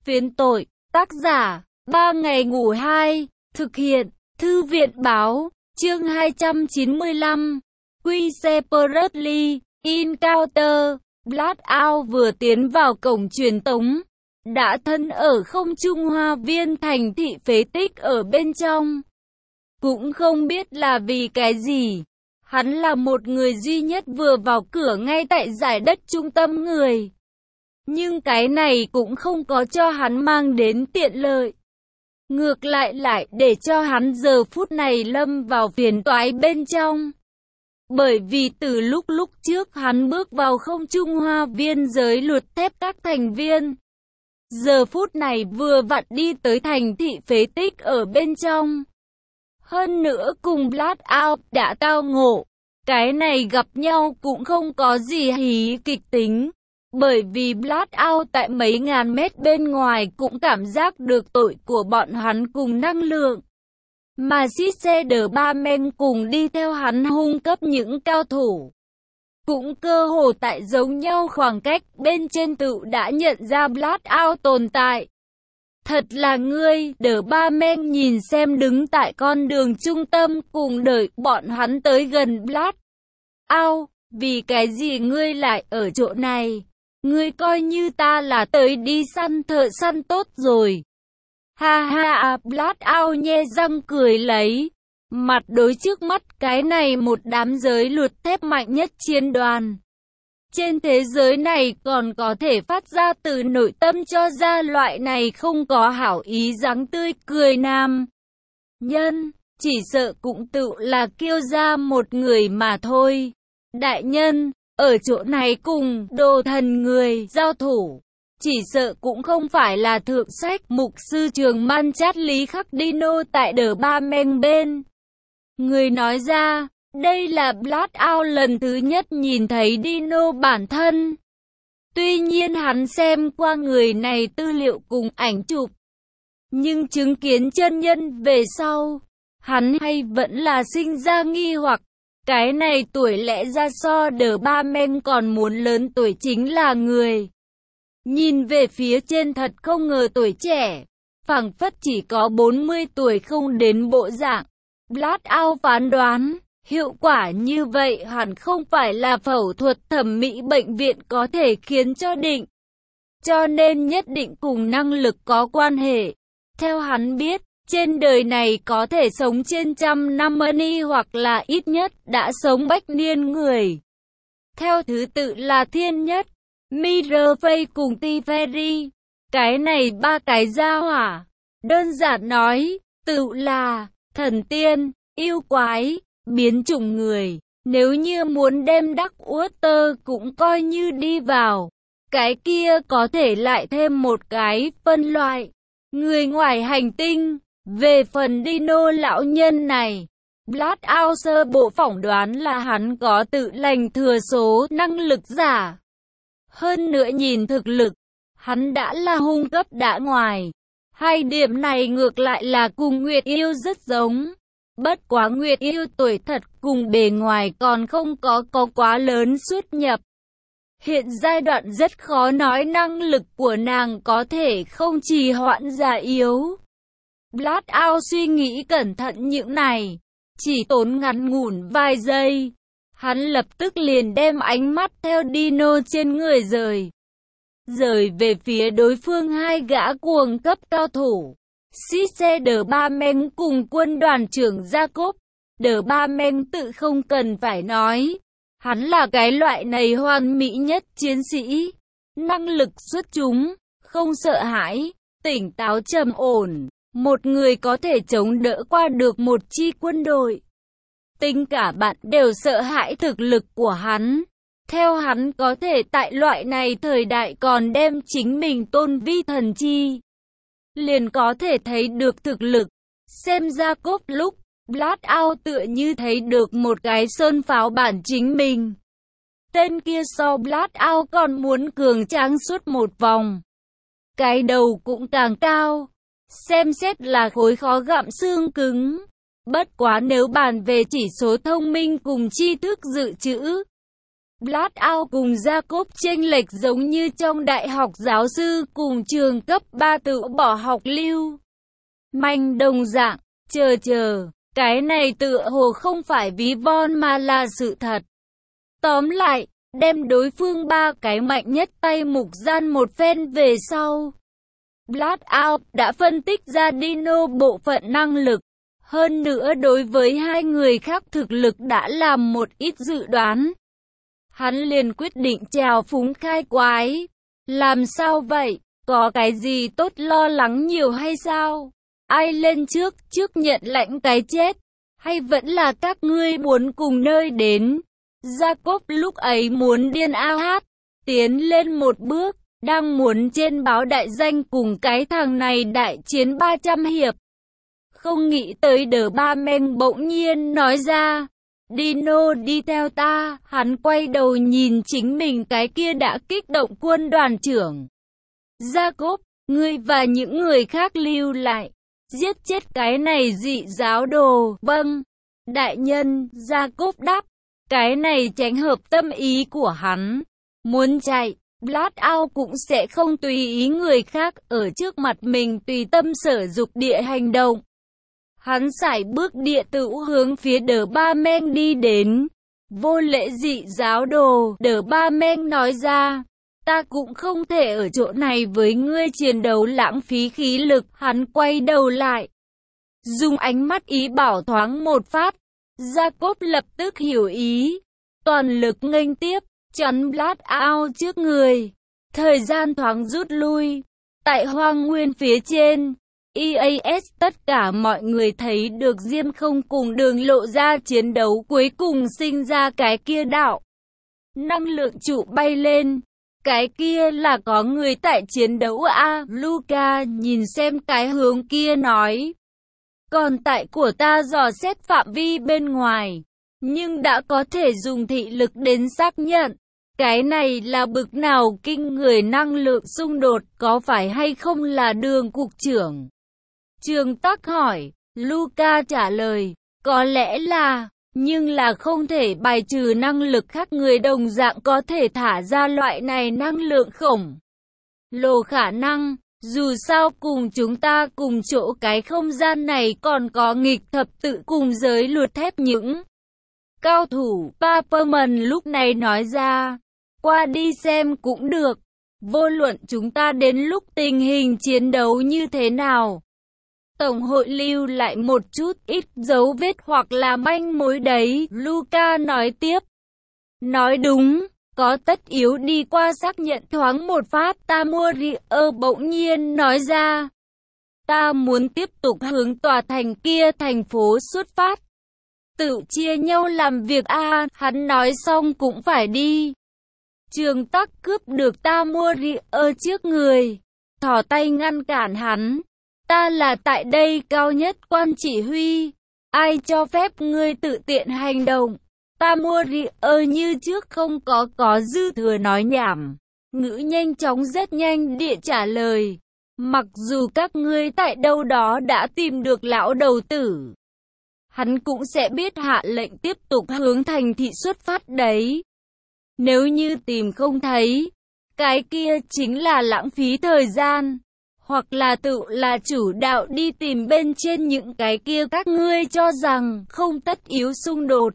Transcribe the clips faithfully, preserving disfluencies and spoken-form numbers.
Phiến tội, tác giả, ba ngày ngủ hai, thực hiện, thư viện báo, chương hai trăm chín mươi lăm, Quy Separately, Encounter, Blackout vừa tiến vào cổng truyền tống, đã thân ở không trung hoa viên thành thị phế tích ở bên trong. Cũng không biết là vì cái gì, hắn là một người duy nhất vừa vào cửa ngay tại giải đất trung tâm người. Nhưng cái này cũng không có cho hắn mang đến tiện lợi. Ngược lại lại để cho hắn giờ phút này lâm vào phiền toái bên trong. Bởi vì từ lúc lúc trước hắn bước vào không trung hoa viên giới luật thép các thành viên. Giờ phút này vừa vặn đi tới thành thị phế tích ở bên trong. Hơn nữa cùng Blackout đã tao ngộ. Cái này gặp nhau cũng không có gì hí kịch tính. Bởi vì Blackout tại mấy ngàn mét bên ngoài cũng cảm giác được tội của bọn hắn cùng năng lượng. Mà Spider-Man cùng đi theo hắn hung cấp những cao thủ. Cũng cơ hồ tại giống nhau khoảng cách bên trên tự đã nhận ra Blackout tồn tại. Thật là ngươi, The-Batman nhìn xem đứng tại con đường trung tâm cùng đợi bọn hắn tới gần Blackout. Vì cái gì ngươi lại ở chỗ này? Ngươi coi như ta là tới đi săn thợ săn tốt rồi. Ha ha, Blackout nhe răng cười lấy. Mặt đối trước mắt cái này một đám giới luật thép mạnh nhất chiến đoàn. Trên thế giới này còn có thể phát ra từ nội tâm cho ra loại này không có hảo ý dáng tươi cười nam nhân. Chỉ sợ cũng tự là kêu ra một người mà thôi. Đại nhân, ở chỗ này cùng đồ thần người giao thủ. Chỉ sợ cũng không phải là thượng sách mục sư trường man chát lý khắc Dino tại The-Batman bên. Người nói ra, đây là Blackout lần thứ nhất nhìn thấy Dino bản thân. Tuy nhiên hắn xem qua người này tư liệu cùng ảnh chụp. Nhưng chứng kiến chân nhân về sau, hắn hay vẫn là sinh ra nghi hoặc. Cái này tuổi lẽ ra so The-Batman còn muốn lớn tuổi chính là người. Nhìn về phía trên thật không ngờ tuổi trẻ, phảng phất chỉ có bốn mươi tuổi không đến bộ dạng. Blackout phán đoán, hiệu quả như vậy hẳn không phải là phẫu thuật thẩm mỹ bệnh viện có thể khiến cho định. Cho nên nhất định cùng năng lực có quan hệ. Theo hắn biết, trên đời này có thể sống trên trăm năm ni hoặc là ít nhất đã sống bách niên người. Theo thứ tự là Thiên Nhất, Mirrorface cùng T-Ferry. Cái này ba cái gia hỏa. Đơn giản nói, tự là thần tiên, yêu quái, biến chủng người. Nếu như muốn đem Dark Water cũng coi như đi vào. Cái kia có thể lại thêm một cái phân loại. Người ngoài hành tinh. Về phần Dino lão nhân này, Blackout sơ bộ phỏng đoán là hắn có tự lành thừa số năng lực giả. Hơn nữa nhìn thực lực, hắn đã là hung cấp đã ngoài. Hai điểm này ngược lại là cùng Nguyệt Yêu rất giống. Bất quá Nguyệt Yêu tuổi thật cùng bề ngoài còn không có có quá lớn xuất nhập. Hiện giai đoạn rất khó nói năng lực của nàng có thể không trì hoãn già yếu. Blackout suy nghĩ cẩn thận những này, chỉ tốn ngắn ngủn vài giây. Hắn lập tức liền đem ánh mắt theo Dino trên người rời. Rời về phía đối phương hai gã cuồng cấp cao thủ. Spider-Man cùng quân đoàn trưởng Jacob. The-Batman tự không cần phải nói. Hắn là cái loại này hoàn mỹ nhất chiến sĩ. Năng lực xuất chúng, không sợ hãi, tỉnh táo trầm ổn. Một người có thể chống đỡ qua được một chi quân đội. Tính cả bạn đều sợ hãi thực lực của hắn. Theo hắn có thể tại loại này thời đại còn đem chính mình tôn vi thần chi. Liền có thể thấy được thực lực. Xem ra cốt lúc, Blackout tựa như thấy được một cái sơn pháo bản chính mình. Tên kia so Blackout còn muốn cường tráng suốt một vòng. Cái đầu cũng càng cao. Xem xét là khối khó gặm xương cứng. Bất quá nếu bàn về chỉ số thông minh cùng tri thức dự trữ, Blackout cùng Jacob chênh lệch giống như trong đại học giáo sư cùng trường cấp ba tự bỏ học lưu manh đồng dạng. Chờ chờ, cái này tựa hồ không phải ví von mà là sự thật. Tóm lại, đem đối phương ba cái mạnh nhất tay mục gian một phen về sau. Blackout đã phân tích ra Dino bộ phận năng lực. Hơn nữa đối với hai người khác thực lực đã làm một ít dự đoán. Hắn liền quyết định trào phúng khai quái. Làm sao vậy? Có cái gì tốt lo lắng nhiều hay sao? Ai lên trước, trước nhận lãnh cái chết? Hay vẫn là các ngươi muốn cùng nơi đến? Jacob lúc ấy muốn điên a hát. Tiến lên một bước, đang muốn trên báo đại danh cùng cái thằng này đại chiến ba trăm hiệp. Không nghĩ tới đờ ba men bỗng nhiên nói ra. Dino đi theo ta. Hắn quay đầu nhìn chính mình cái kia đã kích động quân đoàn trưởng. Jacob, ngươi và những người khác lưu lại. Giết chết cái này dị giáo đồ. Vâng, đại nhân. Jacob đáp. Cái này tránh hợp tâm ý của hắn. Muốn chạy, Blackout cũng sẽ không tùy ý người khác ở trước mặt mình tùy tâm sở dục địa hành động. Hắn sải bước địa tử hướng phía đờ ba men đi đến. Vô lễ dị giáo đồ, đờ ba men nói ra. Ta cũng không thể ở chỗ này với ngươi chiến đấu lãng phí khí lực. Hắn quay đầu lại, dùng ánh mắt ý bảo thoáng một phát. Jacob lập tức hiểu ý, toàn lực nghênh tiếp, chắn Blackout trước người. Thời gian thoáng rút lui. Tại hoang nguyên phía trên, e a ét tất cả mọi người thấy được Diêm Không cùng Đường lộ ra chiến đấu cuối cùng sinh ra cái kia đạo. Năng lượng trụ bay lên. Cái kia là có người tại chiến đấu a. Luca nhìn xem cái hướng kia nói. Còn tại của ta dò xét phạm vi bên ngoài. Nhưng đã có thể dùng thị lực đến xác nhận. Cái này là bực nào kinh người năng lượng xung đột, có phải hay không là Đường cục trưởng? Trường Tắc hỏi. Luca trả lời. Có lẽ là, nhưng là không thể bài trừ năng lực khác người đồng dạng có thể thả ra loại này năng lượng khổng lồ khả năng. Dù sao cùng chúng ta cùng chỗ cái không gian này còn có nghịch thập tự cùng giới luật thép những cao thủ. Paperman lúc này nói ra. Qua đi xem cũng được. Vô luận chúng ta đến lúc tình hình chiến đấu như thế nào. Tổng hội lưu lại một chút ít dấu vết hoặc là manh mối đấy. Luca nói tiếp. Nói đúng. Có tất yếu đi qua xác nhận thoáng một phát. Tamorier bỗng nhiên nói ra. Ta muốn tiếp tục hướng tòa thành kia thành phố xuất phát. Tự chia nhau làm việc a. À, hắn nói xong cũng phải đi. Trường Tắc cướp được Tamorier trước người. Thò tay ngăn cản hắn. Ta là tại đây cao nhất quan chỉ huy. Ai cho phép ngươi tự tiện hành động? Tamorier như trước không có có dư thừa nói nhảm. Ngữ nhanh chóng rất nhanh địa trả lời. Mặc dù các ngươi tại đâu đó đã tìm được lão đầu tử, hắn cũng sẽ biết hạ lệnh tiếp tục hướng thành thị xuất phát đấy. Nếu như tìm không thấy, cái kia chính là lãng phí thời gian. Hoặc là tự là chủ đạo đi tìm bên trên những cái kia các ngươi cho rằng không tất yếu xung đột.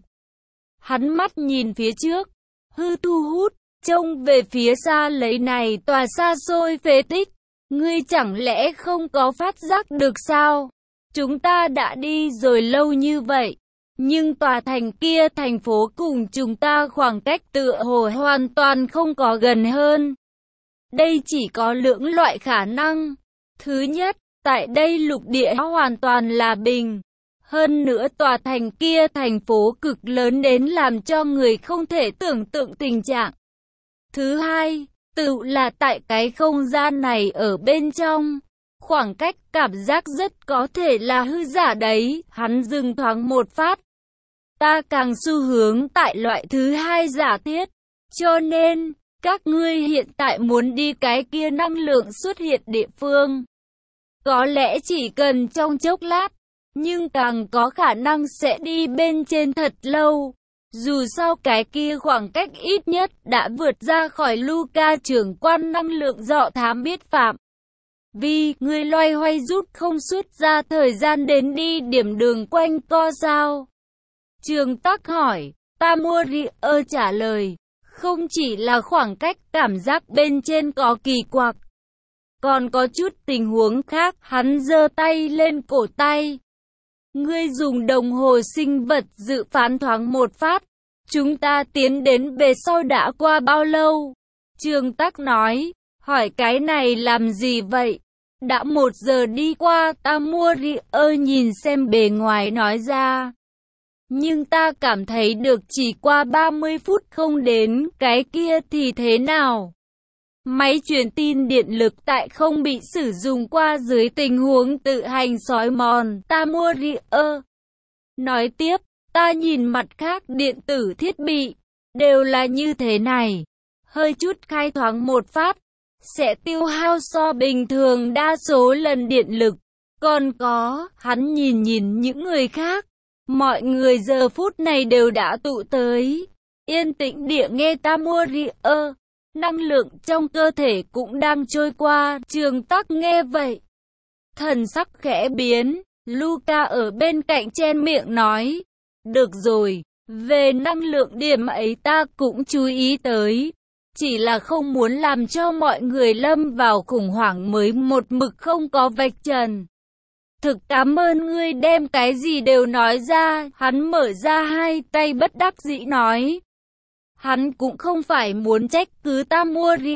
Hắn mắt nhìn phía trước, hư thu hút, trông về phía xa lấy này tòa xa xôi phế tích. Ngươi chẳng lẽ không có phát giác được sao? Chúng ta đã đi rồi lâu như vậy. Nhưng tòa thành kia thành phố cùng chúng ta khoảng cách tựa hồ hoàn toàn không có gần hơn. Đây chỉ có lưỡng loại khả năng. Thứ nhất, tại đây lục địa hoàn toàn là bình. Hơn nữa tòa thành kia thành phố cực lớn đến làm cho người không thể tưởng tượng tình trạng. Thứ hai, tự là tại cái không gian này ở bên trong. Khoảng cách cảm giác rất có thể là hư giả đấy. Hắn dừng thoáng một phát. Ta càng xu hướng tại loại thứ hai giả thiết. Cho nên, các ngươi hiện tại muốn đi cái kia năng lượng xuất hiện địa phương. Có lẽ chỉ cần trong chốc lát, nhưng càng có khả năng sẽ đi bên trên thật lâu. Dù sao cái kia khoảng cách ít nhất đã vượt ra khỏi Luca trưởng quan năng lượng dọ thám biết phạm. Vì người loay hoay rút không xuất ra thời gian đến đi điểm đường quanh co sao? Trường Tắc hỏi, Tamurier trả lời, không chỉ là khoảng cách cảm giác bên trên có kỳ quặc. Còn có chút tình huống khác, hắn giơ tay lên cổ tay. Ngươi dùng đồng hồ sinh vật dự phán thoáng một phát. Chúng ta tiến đến bề sau đã qua bao lâu? Trường Tắc nói, hỏi cái này làm gì vậy? Đã một giờ đi qua, Tamurier nhìn xem bề ngoài nói ra. Nhưng ta cảm thấy được chỉ qua ba mươi phút không đến, cái kia thì thế nào? Máy truyền tin điện lực tại không bị sử dụng qua dưới tình huống tự hành xói mòn, Tamurier nói tiếp, ta nhìn mặt khác điện tử thiết bị, đều là như thế này. Hơi chút khai thoáng một phát, sẽ tiêu hao so bình thường đa số lần điện lực. Còn có, hắn nhìn nhìn những người khác. Mọi người giờ phút này đều đã tụ tới. Yên tĩnh địa nghe Tamurier. Năng lượng trong cơ thể cũng đang trôi qua. Trường Tắc nghe vậy, thần sắc khẽ biến. Luca ở bên cạnh chen miệng nói, được rồi, về năng lượng điểm ấy ta cũng chú ý tới. Chỉ là không muốn làm cho mọi người lâm vào khủng hoảng mới một mực không có vạch trần. Thực cảm ơn ngươi đem cái gì đều nói ra, hắn mở ra hai tay bất đắc dĩ nói. Hắn cũng không phải muốn trách cứ Tamurier,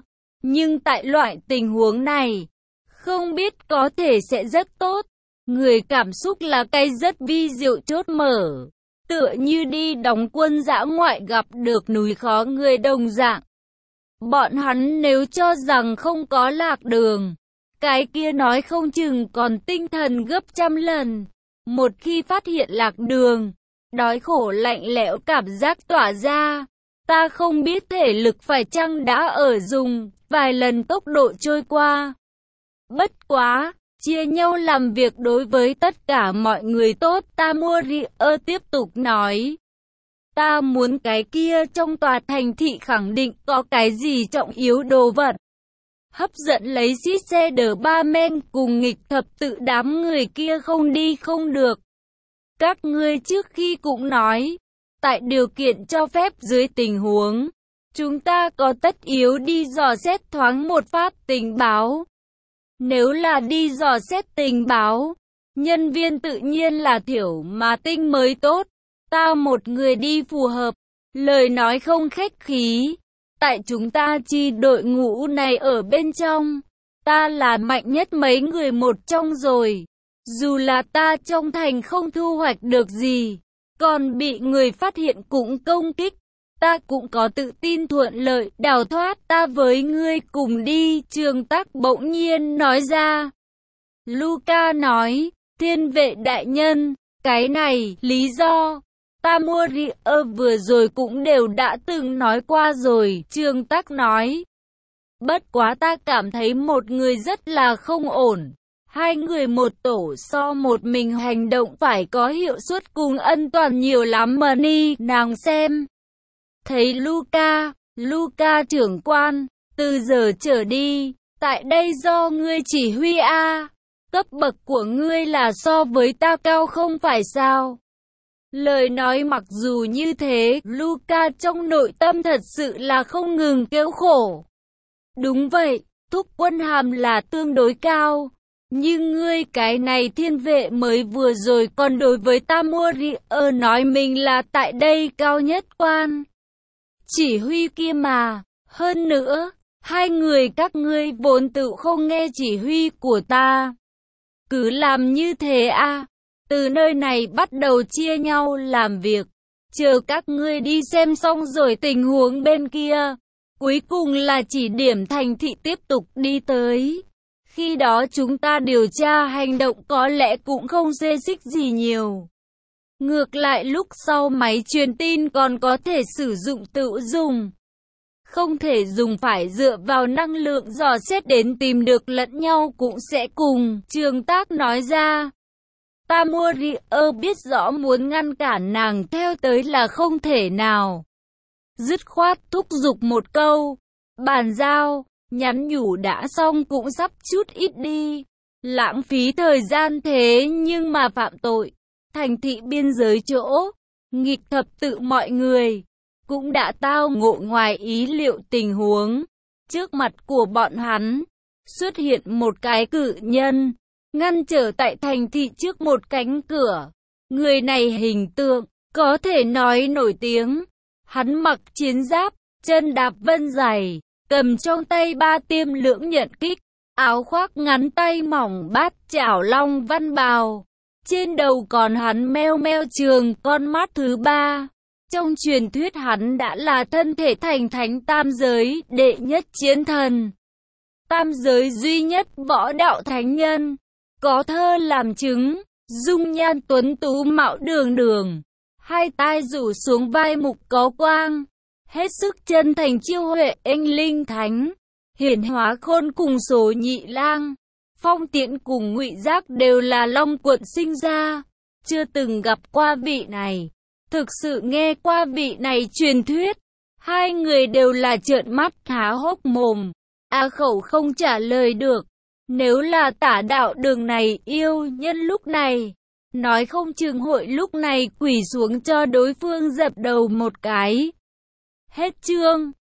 nhưng tại loại tình huống này, không biết có thể sẽ rất tốt. Người cảm xúc là cái rất vi diệu chốt mở, tựa như đi đóng quân dã ngoại gặp được núi khó người đồng dạng. Bọn hắn nếu cho rằng không có lạc đường, cái kia nói không chừng còn tinh thần gấp trăm lần. Một khi phát hiện lạc đường, đói khổ lạnh lẽo cảm giác tỏa ra. Ta không biết thể lực phải chăng đã ở dùng vài lần tốc độ trôi qua. Bất quá, chia nhau làm việc đối với tất cả mọi người tốt. Tamurier tiếp tục nói. Ta muốn cái kia trong tòa thành thị khẳng định có cái gì trọng yếu đồ vật. Hấp dẫn lấy xít xe đờ ba men cùng nghịch thập tự đám người kia không đi không được. Các ngươi trước khi cũng nói, tại điều kiện cho phép dưới tình huống, chúng ta có tất yếu đi dò xét thoáng một phát tình báo. Nếu là đi dò xét tình báo, nhân viên tự nhiên là thiểu mà tinh mới tốt. Ta một người đi phù hợp, lời nói không khách khí. Tại chúng ta chi đội ngũ này ở bên trong, ta là mạnh nhất mấy người một trong rồi. Dù là ta trong thành không thu hoạch được gì, còn bị người phát hiện cũng công kích, ta cũng có tự tin thuận lợi đào thoát. Ta với ngươi cùng đi, Trường Tắc bỗng nhiên nói ra. Luca nói, thiên vệ đại nhân, cái này, lý do. Tamurier vừa rồi cũng đều đã từng nói qua rồi, Trường Tắc nói. Bất quá ta cảm thấy một người rất là không ổn. Hai người một tổ so một mình hành động phải có hiệu suất cùng ân toàn nhiều lắm mà ni nàng xem. Thấy Luca, Luca trưởng quan, từ giờ trở đi, tại đây do ngươi chỉ huy a, cấp bậc của ngươi là so với ta cao không phải sao? Lời nói mặc dù như thế, Luca trong nội tâm thật sự là không ngừng kêu khổ. Đúng vậy, thúc quân hàm là tương đối cao. Nhưng ngươi cái này thiên vệ mới vừa rồi còn đối với Tamurier nói mình là tại đây cao nhất quan. Chỉ huy kia mà, hơn nữa, hai người các ngươi vốn tự không nghe chỉ huy của ta. Cứ làm như thế à, từ nơi này bắt đầu chia nhau làm việc, chờ các ngươi đi xem xong rồi tình huống bên kia. Cuối cùng là chỉ điểm thành thị tiếp tục đi tới. Khi đó chúng ta điều tra hành động có lẽ cũng không xê xích gì nhiều. Ngược lại lúc sau máy truyền tin còn có thể sử dụng tự dùng. Không thể dùng phải dựa vào năng lượng dò xét đến tìm được lẫn nhau cũng sẽ cùng, Trường Tắc nói ra. Tamurier biết rõ muốn ngăn cản nàng theo tới là không thể nào. Dứt khoát thúc giục một câu, bàn giao, nhắn nhủ đã xong cũng sắp chút ít đi. Lãng phí thời gian thế nhưng mà phạm tội. Thành thị biên giới chỗ, nghịch thập tự mọi người, cũng đã tao ngộ ngoài ý liệu tình huống. Trước mặt của bọn hắn, xuất hiện một cái cự nhân, ngăn trở tại thành thị trước một cánh cửa. Người này hình tượng, có thể nói nổi tiếng. Hắn mặc chiến giáp, chân đạp vân giày, cầm trong tay ba tiêm lưỡng nhận kích, áo khoác ngắn tay mỏng bát chảo long văn bào. Trên đầu còn hắn meo meo trường con mắt thứ ba. Trong truyền thuyết hắn đã là thân thể thành thánh tam giới, đệ nhất chiến thần. Tam giới duy nhất võ đạo thánh nhân. Có thơ làm chứng, dung nhan tuấn tú mạo đường đường. Hai tai rủ xuống vai mục có quang. Hết sức chân thành chiêu huệ anh linh thánh. Hiển hóa khôn cùng số nhị lang. Phong Tiễn cùng Ngụy Giác đều là Long quận sinh ra. Chưa từng gặp qua vị này. Thực sự nghe qua vị này truyền thuyết. Hai người đều là trợn mắt há hốc mồm. Á khẩu không trả lời được. Nếu là Tả Đạo Đường này yêu nhân lúc này, nói không chừng hội lúc này quỳ xuống cho đối phương dập đầu một cái. Hết chương.